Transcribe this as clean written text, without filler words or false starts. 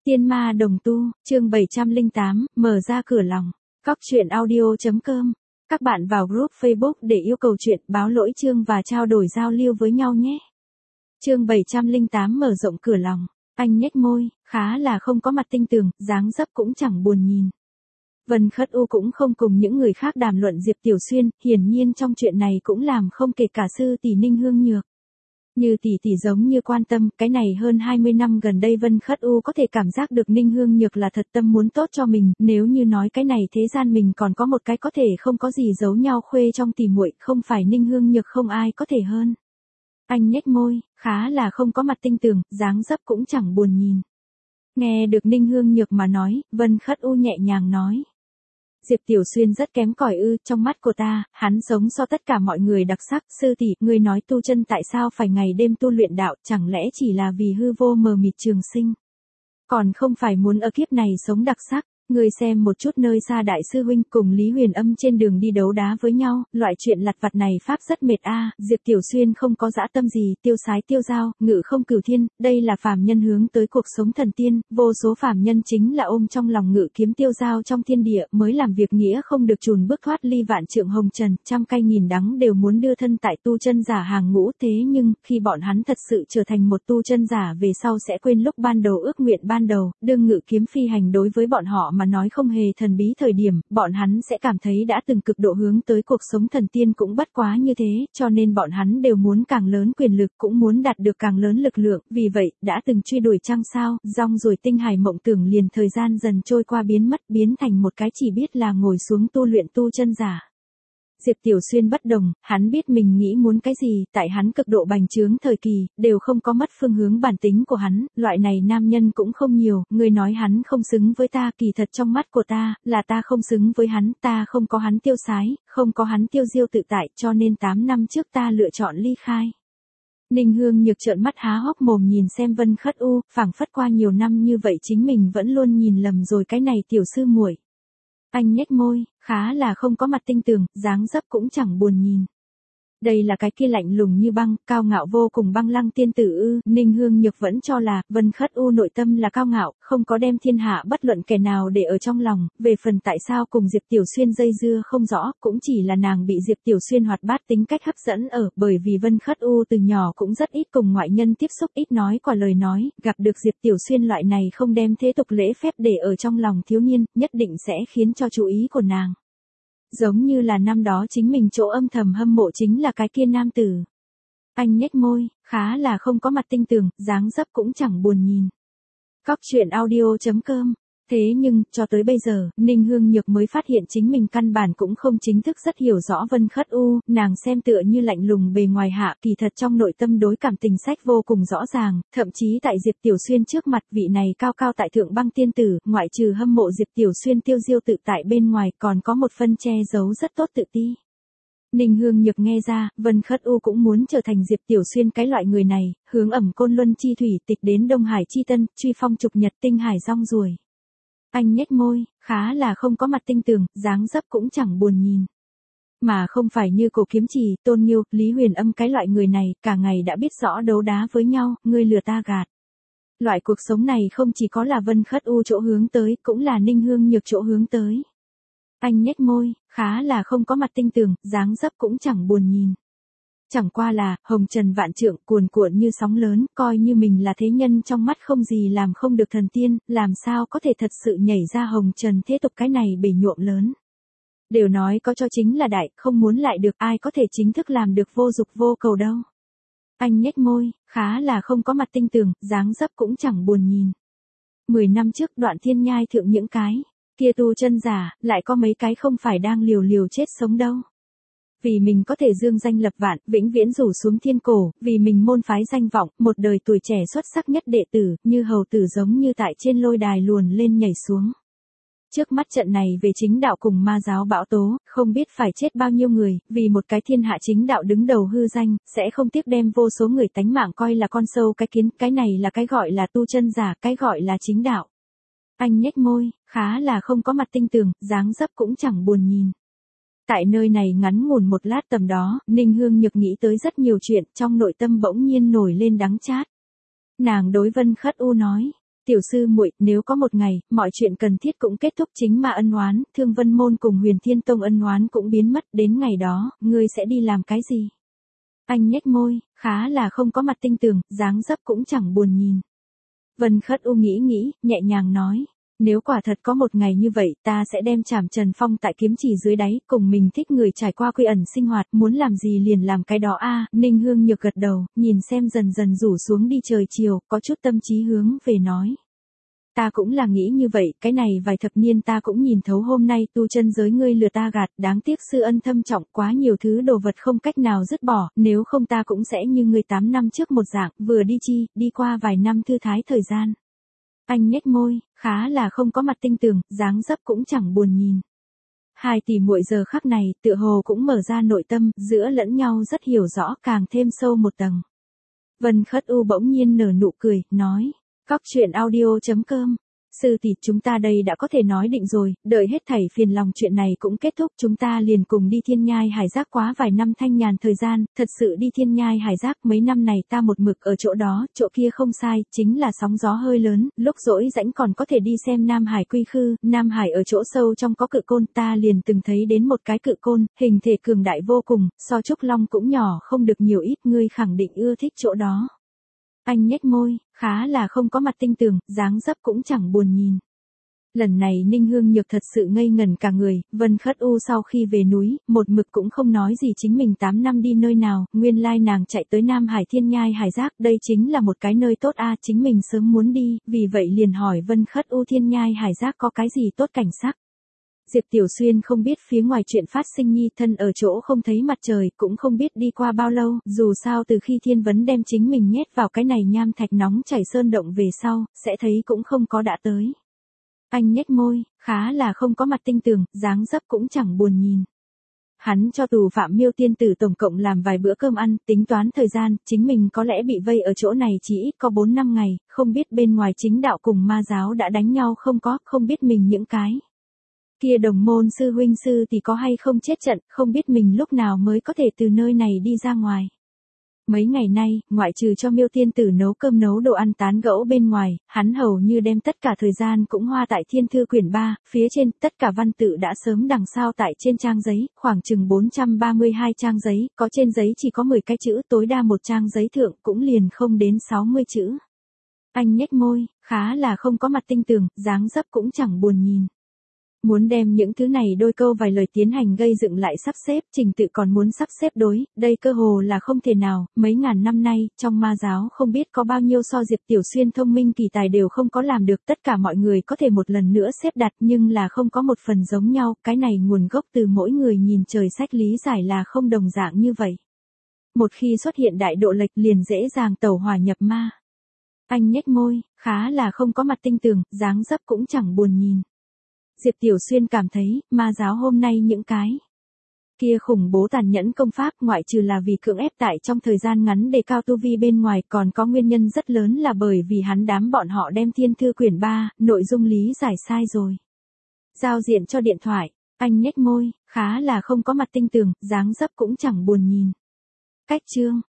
Tiên ma đồng tu, chương 708, mở ra cửa lòng. Cóc truyện audio.com. Các bạn vào group Facebook để yêu cầu chuyện, báo lỗi chương và trao đổi giao lưu với nhau nhé. Chương 708 mở rộng cửa lòng. Anh nhếch môi, khá là không có mặt tinh tường, dáng dấp cũng chẳng buồn nhìn. Vân Khất U cũng không cùng những người khác đàm luận Diệp Tiểu Xuyên, hiển nhiên trong chuyện này cũng làm không kể cả sư tỷ Ninh Hương Nhược. Như tỷ tỷ giống như quan tâm, cái này hơn 20 năm gần đây Vân Khất U có thể cảm giác được Ninh Hương Nhược là thật tâm muốn tốt cho mình, nếu như nói cái này thế gian mình còn có một cái có thể không có gì giấu nhau khuê trong tỉ muội, không phải Ninh Hương Nhược không ai có thể hơn. Anh nhếch môi, khá là không có mặt tinh tường, dáng dấp cũng chẳng buồn nhìn. Nghe được Ninh Hương Nhược mà nói, Vân Khất U nhẹ nhàng nói. Diệp Tiểu Xuyên rất kém cỏi ư, trong mắt của ta, hắn sống so tất cả mọi người đặc sắc, sư tỷ, ngươi nói tu chân tại sao phải ngày đêm tu luyện đạo, chẳng lẽ chỉ là vì hư vô mờ mịt trường sinh. Còn không phải muốn ở kiếp này sống đặc sắc, ngươi xem một chút nơi xa đại sư huynh cùng Lý Huyền Âm trên đường đi đấu đá với nhau, loại chuyện lặt vặt này pháp rất mệt a. Diệp Tiểu Xuyên không có dã tâm gì, tiêu sái tiêu dao, ngự không cửu thiên, đây là phàm nhân hướng tới cuộc sống thần tiên, vô số phàm nhân chính là ôm trong lòng ngự kiếm tiêu dao trong thiên địa, mới làm việc nghĩa không được chùn bước thoát ly vạn trượng hồng trần, trăm cay nghìn đắng đều muốn đưa thân tại tu chân giả hàng ngũ, thế nhưng khi bọn hắn thật sự trở thành một tu chân giả về sau sẽ quên lúc ban đầu ước nguyện ban đầu, đương ngự kiếm phi hành đối với bọn họ mà nói không hề thần bí thời điểm, bọn hắn sẽ cảm thấy đã từng cực độ hướng tới cuộc sống thần tiên cũng bất quá như thế, cho nên bọn hắn đều muốn càng lớn quyền lực cũng muốn đạt được càng lớn lực lượng, vì vậy, đã từng truy đuổi trăng sao, rong rồi tinh hải mộng tưởng liền thời gian dần trôi qua biến mất biến thành một cái chỉ biết là ngồi xuống tu luyện tu chân giả. Diệp Tiểu Xuyên bất đồng, hắn biết mình nghĩ muốn cái gì, tại hắn cực độ bành trướng thời kỳ, đều không có mất phương hướng bản tính của hắn, loại này nam nhân cũng không nhiều, người nói hắn không xứng với ta, kỳ thật trong mắt của ta, là ta không xứng với hắn, ta không có hắn tiêu sái, không có hắn tiêu diêu tự tại, cho nên 8 năm trước ta lựa chọn ly khai. Ninh Hương Nhược trợn mắt há hốc mồm nhìn xem Vân Khất U, phảng phất qua nhiều năm như vậy chính mình vẫn luôn nhìn lầm rồi cái này tiểu sư muội. Anh nhếch môi, khá là không có mặt tinh tường, dáng dấp cũng chẳng buồn nhìn. Đây là cái kia lạnh lùng như băng, cao ngạo vô cùng băng lăng tiên tử ư, Ninh Hương Nhược vẫn cho là, Vân Khất U nội tâm là cao ngạo, không có đem thiên hạ bất luận kẻ nào để ở trong lòng, về phần tại sao cùng Diệp Tiểu Xuyên dây dưa không rõ, cũng chỉ là nàng bị Diệp Tiểu Xuyên hoạt bát tính cách hấp dẫn ở, bởi vì Vân Khất U từ nhỏ cũng rất ít cùng ngoại nhân tiếp xúc, ít nói quả lời nói, gặp được Diệp Tiểu Xuyên loại này không đem thế tục lễ phép để ở trong lòng thiếu niên, nhất định sẽ khiến cho chú ý của nàng. Giống như là năm đó chính mình chỗ âm thầm hâm mộ chính là cái kia nam tử. Anh nhếch môi, khá là không có mặt tinh tường, dáng dấp cũng chẳng buồn nhìn. Cóc truyện audio.com. Thế nhưng, cho tới bây giờ, Ninh Hương Nhược mới phát hiện chính mình căn bản cũng không chính thức rất hiểu rõ Vân Khất U, nàng xem tựa như lạnh lùng bề ngoài hạ, kỳ thật trong nội tâm đối cảm tình sách vô cùng rõ ràng, thậm chí tại Diệp Tiểu Xuyên trước mặt vị này cao cao tại thượng băng tiên tử, ngoại trừ hâm mộ Diệp Tiểu Xuyên tiêu diêu tự tại bên ngoài còn có một phân che giấu rất tốt tự ti. Ninh Hương Nhược nghe ra, Vân Khất U cũng muốn trở thành Diệp Tiểu Xuyên cái loại người này, hướng ẩm Côn Luân chi thủy tịch đến Đông Hải chi tân, truy phong trục nhật tinh hải rong ruổi. Anh nhếch môi, khá là không có mặt tinh tường, dáng dấp cũng chẳng buồn nhìn. Mà không phải như Cổ Kiếm Trì, Tôn Nghiêu, Lý Huyền Âm cái loại người này, cả ngày đã biết rõ đấu đá với nhau, ngươi lừa ta gạt. Loại cuộc sống này không chỉ có là Vân Khất U chỗ hướng tới, cũng là Ninh Hương Nhược chỗ hướng tới. Anh nhếch môi, khá là không có mặt tinh tường, dáng dấp cũng chẳng buồn nhìn. Chẳng qua là, hồng trần vạn trượng cuồn cuộn như sóng lớn, coi như mình là thế nhân trong mắt không gì làm không được thần tiên, làm sao có thể thật sự nhảy ra hồng trần thế tục cái này bể nhuộm lớn. Đều nói có cho chính là đại, không muốn lại được ai có thể chính thức làm được vô dục vô cầu đâu. Anh nhếch môi, khá là không có mặt tinh tường, dáng dấp cũng chẳng buồn nhìn. 10 năm trước Đoạn Thiên Nhai thượng những cái kia tu chân giả, lại có mấy cái không phải đang liều liều chết sống đâu. Vì mình có thể dương danh lập vạn, vĩnh viễn rủ xuống thiên cổ, vì mình môn phái danh vọng, một đời tuổi trẻ xuất sắc nhất đệ tử, như hầu tử giống như tại trên lôi đài luồn lên nhảy xuống. Trước mắt trận này về chính đạo cùng ma giáo bão tố, không biết phải chết bao nhiêu người, vì một cái thiên hạ chính đạo đứng đầu hư danh, sẽ không tiếc đem vô số người tánh mạng coi là con sâu cái kiến, cái này là cái gọi là tu chân giả, cái gọi là chính đạo. Anh nhếch môi, khá là không có mặt tinh tường, dáng dấp cũng chẳng buồn nhìn. Tại nơi này ngắn ngủn một lát tầm đó, Ninh Hương Nhược nghĩ tới rất nhiều chuyện, trong nội tâm bỗng nhiên nổi lên đắng chát. Nàng đối Vân Khất U nói, Tiểu sư muội, nếu có một ngày, mọi chuyện cần thiết cũng kết thúc, chính mà ân oán, Thương Vân môn cùng Huyền Thiên tông ân oán cũng biến mất, đến ngày đó, ngươi sẽ đi làm cái gì? Anh nhếch môi, khá là không có mặt tinh tường, dáng dấp cũng chẳng buồn nhìn. Vân Khất U nghĩ, nhẹ nhàng nói. Nếu quả thật có một ngày như vậy, ta sẽ đem Trảm Trần Phong tại kiếm chỉ dưới đáy, cùng mình thích người trải qua quy ẩn sinh hoạt, muốn làm gì liền làm cái đó a. Ninh Hương Nhược gật đầu, nhìn xem dần dần rủ xuống đi trời chiều, có chút tâm trí hướng về nói. Ta cũng là nghĩ như vậy, cái này vài thập niên ta cũng nhìn thấu, hôm nay tu chân giới ngươi lừa ta gạt, đáng tiếc sư ân thâm trọng, quá nhiều thứ đồ vật không cách nào dứt bỏ, nếu không ta cũng sẽ như ngươi 8 năm trước một dạng, vừa đi qua vài năm thư thái thời gian. Anh nhếch môi, khá là không có mặt tinh tường, dáng dấp cũng chẳng buồn nhìn. Hai tỷ muội giờ khắc này, tựa hồ cũng mở ra nội tâm, giữa lẫn nhau rất hiểu rõ, càng thêm sâu một tầng. Vân Khất U bỗng nhiên nở nụ cười, nói. Cóc truyện audio.com. Sư tỷ, chúng ta đây đã có thể nói định rồi, đợi hết thảy phiền lòng chuyện này cũng kết thúc, chúng ta liền cùng đi Thiên Nhai Hải Giác quá vài năm thanh nhàn thời gian, thật sự đi Thiên Nhai Hải Giác, mấy năm này ta một mực ở chỗ đó, chỗ kia không sai, chính là sóng gió hơi lớn, lúc rỗi rãnh còn có thể đi xem Nam Hải Quy Khư, Nam Hải ở chỗ sâu trong có cự côn, ta liền từng thấy đến một cái cự côn, hình thể cường đại vô cùng, so Trúc Long cũng nhỏ không được nhiều ít, ngươi khẳng định ưa thích chỗ đó. Anh nhếch môi, khá là không có mặt tinh tường, dáng dấp cũng chẳng buồn nhìn. Lần này Ninh Hương Nhược thật sự ngây ngẩn cả người, Vân Khất U sau khi về núi, một mực cũng không nói gì chính mình 8 năm đi nơi nào, nguyên lai nàng chạy tới Nam Hải Thiên Nhai Hải Giác, đây chính là một cái nơi tốt a, chính mình sớm muốn đi, vì vậy liền hỏi Vân Khất U Thiên Nhai Hải Giác có cái gì tốt cảnh sắc. Diệp Tiểu Xuyên không biết phía ngoài chuyện phát sinh, nhi thân ở chỗ không thấy mặt trời, cũng không biết đi qua bao lâu, dù sao từ khi Thiên Vấn đem chính mình nhét vào cái này nham thạch nóng chảy sơn động về sau, sẽ thấy cũng không có đã tới. Anh nhếch môi, khá là không có mặt tinh tường, dáng dấp cũng chẳng buồn nhìn. Hắn cho tù phạm Miêu Tiên Tử tổng cộng làm vài bữa cơm ăn, tính toán thời gian, chính mình có lẽ bị vây ở chỗ này chỉ ít có 4 năm ngày, không biết bên ngoài chính đạo cùng ma giáo đã đánh nhau không biết mình những cái kia đồng môn sư huynh sư thì có hay không chết trận, không biết mình lúc nào mới có thể từ nơi này đi ra ngoài. Mấy ngày nay, ngoại trừ cho Miêu Tiên Tử nấu cơm nấu đồ ăn tán gẫu bên ngoài, hắn hầu như đem tất cả thời gian cũng hoa tại Thiên Thư quyển 3, phía trên, tất cả văn tự đã sớm đằng sao tại trên trang giấy, khoảng chừng 432 trang giấy, có trên giấy chỉ có 10 cái chữ, tối đa một trang giấy thượng cũng liền không đến 60 chữ. Anh nhếch môi, khá là không có mặt tinh tường, dáng dấp cũng chẳng buồn nhìn. Muốn đem những thứ này đôi câu vài lời tiến hành gây dựng lại sắp xếp, trình tự còn muốn sắp xếp đối, đây cơ hồ là không thể nào, mấy ngàn năm nay, trong ma giáo không biết có bao nhiêu so Diệp Tiểu Xuyên thông minh kỳ tài đều không có làm được, tất cả mọi người có thể một lần nữa xếp đặt nhưng là không có một phần giống nhau, cái này nguồn gốc từ mỗi người nhìn trời sách lý giải là không đồng dạng như vậy. Một khi xuất hiện đại độ lệch liền dễ dàng tẩu hỏa nhập ma. Anh nhếch môi, khá là không có mặt tinh tường, dáng dấp cũng chẳng buồn nhìn. Diệp Tiểu Xuyên cảm thấy, ma giáo hôm nay những cái kia khủng bố tàn nhẫn công pháp, ngoại trừ là vì cưỡng ép tại trong thời gian ngắn đề cao tu vi bên ngoài, còn có nguyên nhân rất lớn là bởi vì hắn đám bọn họ đem Thiên Thư quyển 3, nội dung lý giải sai rồi. Giao diện cho điện thoại, anh nhếch môi, khá là không có mặt tinh tường, dáng dấp cũng chẳng buồn nhìn. Cách chương